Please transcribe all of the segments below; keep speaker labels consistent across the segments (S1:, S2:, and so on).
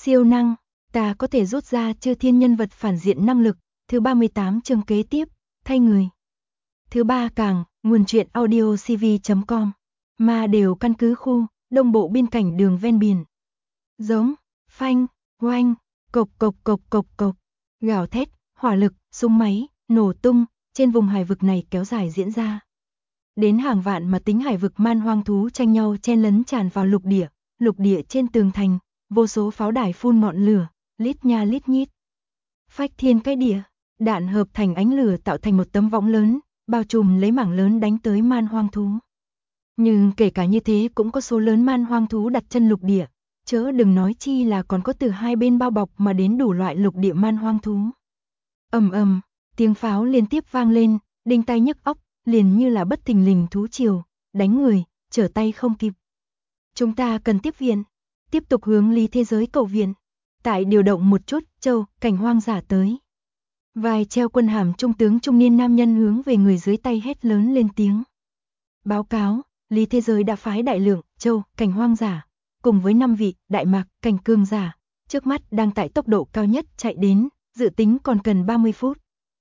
S1: Siêu năng, ta có thể rút ra chư thiên nhân vật phản diện năng lực. Thứ 38 chương kế tiếp, thay người. Thứ 3 càng, nguồn truyện audio cv.com. Ma đều căn cứ khu, đông bộ biên cảnh đường ven biển. Giống, phanh, oanh, cộc cộc cộc cộc cộc, gào thét, hỏa lực, súng máy, nổ tung, trên vùng hải vực này kéo dài diễn ra. Đến hàng vạn mà tính hải vực man hoang thú tranh nhau chen lấn tràn vào lục địa trên tường thành, vô số pháo đài phun ngọn lửa, lít nha lít nhít. Phách thiên cái địa, đạn hợp thành ánh lửa tạo thành một tấm võng lớn, bao trùm lấy mảng lớn đánh tới man hoang thú. Nhưng kể cả như thế cũng có số lớn man hoang thú đặt chân lục địa, chớ đừng nói chi là còn có từ hai bên bao bọc mà đến đủ loại lục địa man hoang thú. Ầm ầm, tiếng pháo liên tiếp vang lên, đinh tai nhức óc, liền như là bất thình lình thú triều, đánh người, trở tay không kịp. Chúng ta cần tiếp viện, tiếp tục hướng lý thế giới cầu viện. Tại điều động một chút, châu, cảnh hoang giả tới. Vài treo quân hàm trung tướng trung niên nam nhân hướng về người dưới tay hét lớn lên tiếng. Báo cáo, lý thế giới đã phái đại lượng, châu, cảnh hoang giả, cùng với 5 vị, đại mạc, cảnh cương giả, trước mắt đang tại tốc độ cao nhất chạy đến, dự tính còn cần 30 phút.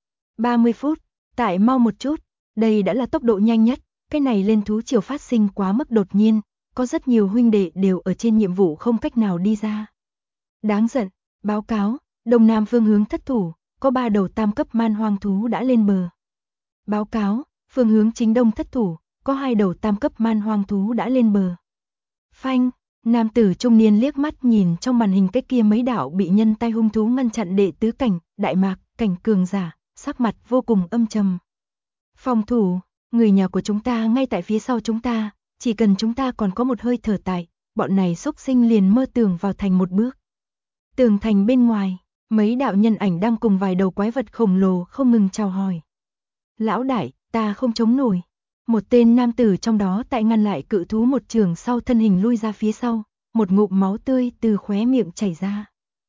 S1: 30 phút, tại mau một chút, đây đã là tốc độ nhanh nhất, cái này lên thú triều phát sinh quá mức đột nhiên, có rất nhiều huynh đệ đều ở trên nhiệm vụ không cách nào đi ra. Đáng giận, báo cáo, đông nam phương hướng thất thủ, có 3 đầu tam cấp man hoang thú đã lên bờ. Báo cáo, phương hướng chính đông thất thủ, có 2 đầu tam cấp man hoang thú đã lên bờ. Phanh, nam tử trung niên liếc mắt nhìn trong màn hình cái kia mấy đạo bị nhân tay hung thú ngăn chặn đệ tứ cảnh, đại mạc, cảnh cường giả, sắc mặt vô cùng âm trầm. Phòng thủ, người nhà của chúng ta ngay tại phía sau chúng ta, chỉ cần chúng ta còn có một hơi thở tại, bọn này xúc sinh liền mơ tưởng vào thành một bước. Tường thành bên ngoài, mấy đạo nhân ảnh đang cùng vài đầu quái vật khổng lồ không ngừng chào hỏi. Lão đại, ta không chống nổi. Một tên nam tử trong đó tại ngăn lại cự thú một trường sau thân hình lui ra phía sau, một ngụm máu tươi từ khóe miệng chảy ra.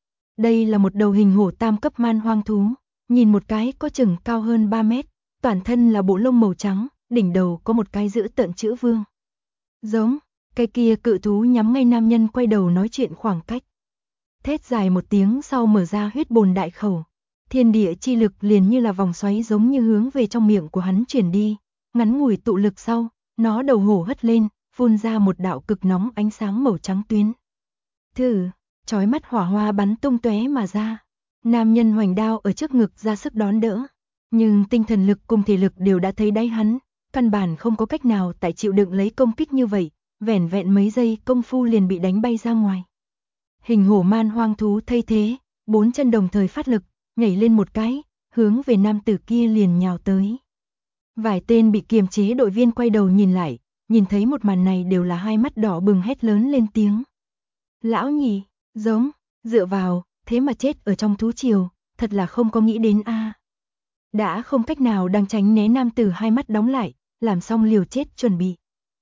S1: Đây là một đầu hình hổ tam cấp man hoang thú, nhìn một cái có chừng cao hơn 3 mét, toàn thân là bộ lông màu trắng, đỉnh đầu có một cái dữ tợn chữ vương. Giống, cái kia cự thú nhắm ngay nam nhân quay đầu nói chuyện khoảng cách. Thét dài một tiếng sau mở ra huyết bồn đại khẩu. Thiên địa chi lực liền như là vòng xoáy giống như hướng về trong miệng của hắn chuyển đi. Ngắn ngủi tụ lực sau, nó đầu hổ hất lên, phun ra một đạo cực nóng ánh sáng màu trắng tuyến. Thử, chói mắt hỏa hoa bắn tung tóe mà ra. Nam nhân hoành đao ở trước ngực ra sức đón đỡ. Nhưng tinh thần lực cùng thể lực đều đã thấy đáy hắn, căn bản không có cách nào tại chịu đựng lấy công kích như vậy, vẻn vẹn mấy giây công phu liền bị đánh bay ra ngoài. Hình hổ man hoang thú thay thế, 4 chân đồng thời phát lực, nhảy lên một cái, hướng về nam tử kia liền nhào tới. Vài tên bị kiềm chế đội viên quay đầu nhìn lại, nhìn thấy một màn này đều là hai mắt đỏ bừng hét lớn lên tiếng. Lão nhị, giống, dựa vào, thế mà chết ở trong thú triều, thật là không có nghĩ đến a. Đã không cách nào đang tránh né, nam tử hai mắt đóng lại, làm xong liều chết chuẩn bị.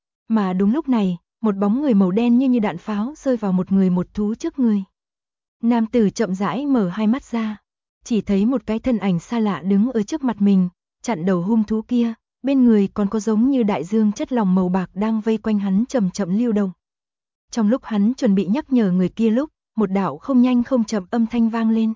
S1: Mà đúng lúc này, một bóng người màu đen như đạn pháo rơi vào một người một thú trước người. Nam tử chậm rãi mở hai mắt ra, chỉ thấy một cái thân ảnh xa lạ đứng ở trước mặt mình, chặn đầu hung thú kia, bên người còn có giống như đại dương chất lỏng màu bạc đang vây quanh hắn chậm chậm lưu động. Trong lúc hắn chuẩn bị nhắc nhở người kia lúc, một đạo không nhanh không chậm âm thanh vang lên.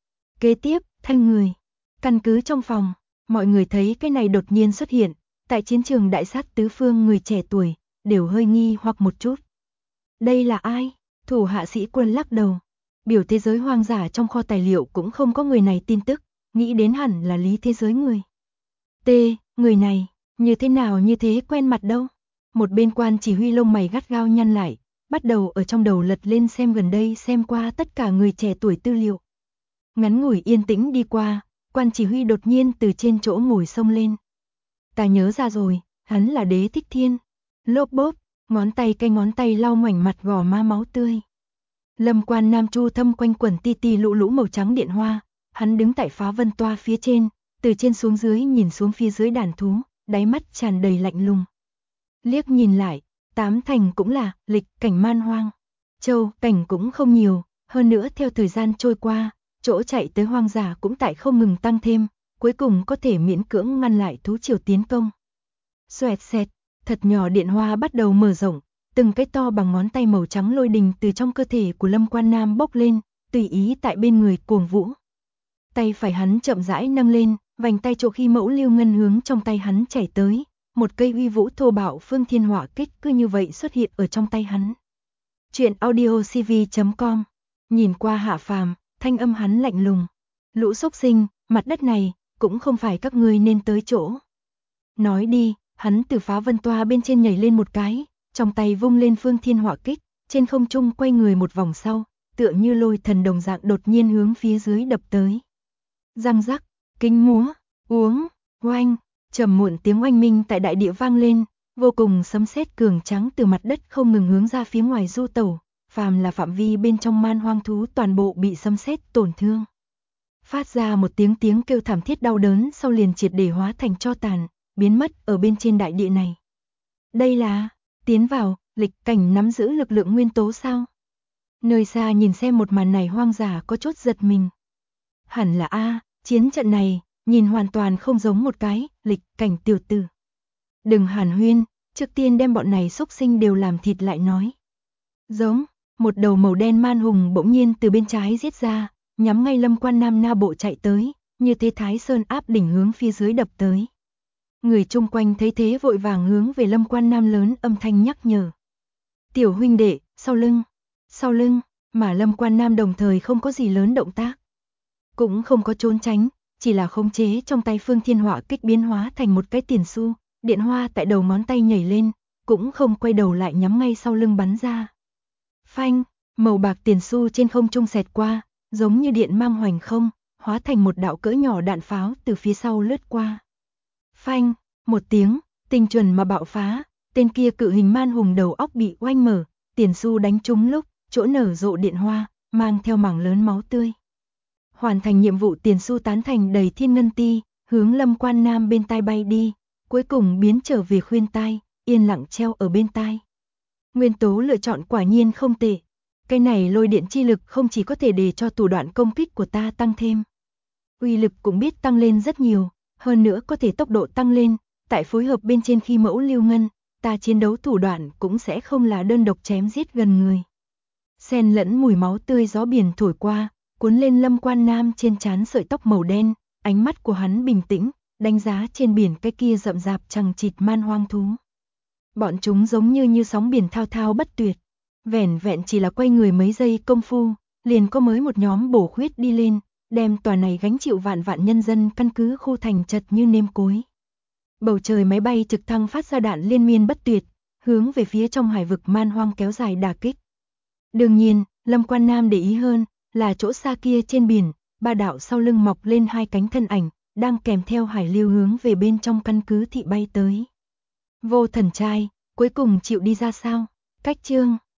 S1: Kế tiếp, thanh người. Căn cứ trong phòng, mọi người thấy cái này đột nhiên xuất hiện, tại chiến trường đại sát tứ phương người trẻ tuổi, đều hơi nghi hoặc một chút. Đây là ai? Thủ hạ sĩ quân lắc đầu. Biểu thế giới hoang dã trong kho tài liệu cũng không có người này tin tức, nghĩ đến hẳn là lý thế giới người. T, người này, như thế nào như thế quen mặt đâu? Một bên quan chỉ huy lông mày gắt gao nhăn lại, bắt đầu ở trong đầu lật lên xem gần đây xem qua tất cả người trẻ tuổi tư liệu. Ngắn ngủi yên tĩnh đi qua, quan chỉ huy đột nhiên từ trên chỗ ngồi xông lên. Ta nhớ ra rồi, hắn là Đế Thích Thiên. Lốp bốp, ngón tay lau mảnh mặt gò má máu tươi. Lâm Quan Nam Chu thâm quanh quẩn ti ti lũ lũ màu trắng điện hoa, hắn đứng tại phá vân toa phía trên, từ trên xuống dưới nhìn xuống phía dưới đàn thú, đáy mắt tràn đầy lạnh lùng. Liếc nhìn lại, 8 thành cũng là lịch cảnh man hoang. Châu cảnh cũng không nhiều, hơn nữa theo thời gian trôi qua, chỗ chạy tới hoang dã cũng tại không ngừng tăng thêm, cuối cùng có thể miễn cưỡng ngăn lại thú triều tiến công. Xoẹt xẹt, thật nhỏ điện hoa bắt đầu mở rộng, từng cái to bằng ngón tay màu trắng lôi đình từ trong cơ thể của Lâm Quan Nam bốc lên, tùy ý tại bên người cuồng vũ. Tay phải hắn chậm rãi nâng lên, vành tay chỗ khi mẫu lưu ngân hướng trong tay hắn chảy tới, một cây uy vũ thô bạo phương thiên hỏa kích cứ như vậy xuất hiện ở trong tay hắn. Chuyện audiocv.com. Nhìn qua Hạ Phàm, thanh âm hắn lạnh lùng. Lũ xúc sinh, mặt đất này, cũng không phải các ngươi nên tới chỗ. Nói đi, hắn từ phá vân toa bên trên nhảy lên một cái, trong tay vung lên phương thiên hỏa kích, trên không trung quay người một vòng sau, tựa như lôi thần đồng dạng đột nhiên hướng phía dưới đập tới. Răng rắc, kinh múa, uống, oanh, trầm muộn tiếng oanh minh tại đại địa vang lên, vô cùng sấm sét cường tráng từ mặt đất không ngừng hướng ra phía ngoài du tẩu, phàm là phạm vi bên trong man hoang thú toàn bộ bị sấm sét tổn thương. Phát ra một tiếng kêu thảm thiết đau đớn sau liền triệt để hóa thành tro tàn, biến mất ở bên trên đại địa này. Đây là, tiến vào, lịch cảnh nắm giữ lực lượng nguyên tố sao? Nơi xa nhìn xem một màn này hoang dã có chút giật mình. Hẳn là chiến trận này, nhìn hoàn toàn không giống một cái, lịch cảnh tiểu tử. Đừng hàn huyên, trước tiên đem bọn này xúc sinh đều làm thịt lại nói. Giống, một đầu màu đen man hùng bỗng nhiên từ bên trái giết ra, nhắm ngay Lâm Quan Nam na bộ chạy tới, như thế Thái Sơn áp đỉnh hướng phía dưới đập tới. Người chung quanh thấy thế vội vàng hướng về Lâm Quan Nam lớn âm thanh nhắc nhở. Tiểu huynh đệ, sau lưng, mà Lâm Quan Nam đồng thời không có gì lớn động tác. Cũng không có trốn tránh, chỉ là khống chế trong tay phương thiên hỏa kích biến hóa thành một cái tiền xu, điện hoa tại đầu ngón tay nhảy lên, cũng không quay đầu lại nhắm ngay sau lưng bắn ra. Phanh, màu bạc tiền xu trên không trung xẹt qua, giống như điện mang hoành không, hóa thành một đạo cỡ nhỏ đạn pháo từ phía sau lướt qua. Phanh, một tiếng, tinh chuẩn mà bạo phá, tên kia cự hình man hùng đầu óc bị oanh mở, tiền xu đánh trúng lúc, chỗ nở rộ điện hoa, mang theo mảng lớn máu tươi. Hoàn thành nhiệm vụ tiền xu tán thành đầy thiên ngân ti, hướng Lâm Quan Nam bên tai bay đi, cuối cùng biến trở về khuyên tai, yên lặng treo ở bên tai. Nguyên tố lựa chọn quả nhiên không tệ. Cái này lôi điện chi lực không chỉ có thể để cho thủ đoạn công kích của ta tăng thêm, uy lực cũng biết tăng lên rất nhiều, hơn nữa có thể tốc độ tăng lên, tại phối hợp bên trên khi mẫu lưu ngân, ta chiến đấu thủ đoạn cũng sẽ không là đơn độc chém giết gần người. Xen lẫn mùi máu tươi gió biển thổi qua, cuốn lên Lâm Quan Nam trên trán sợi tóc màu đen, ánh mắt của hắn bình tĩnh, đánh giá trên biển cái kia rậm rạp chằng chịt man hoang thú. Bọn chúng giống như sóng biển thao thao bất tuyệt, vẻn vẹn chỉ là quay người mấy giây công phu, liền có mới một nhóm bổ khuyết đi lên, đem tòa này gánh chịu vạn vạn nhân dân căn cứ khu thành chật như nêm cối. Bầu trời máy bay trực thăng phát ra đạn liên miên bất tuyệt, hướng về phía trong hải vực man hoang kéo dài đả kích. Đương nhiên, Lâm Quan Nam để ý hơn là chỗ xa kia trên biển, ba đạo sau lưng mọc lên hai cánh thân ảnh, đang kèm theo hải lưu hướng về bên trong căn cứ thị bay tới. Vô Thần trai, cuối cùng chịu đi ra sao? Cách chương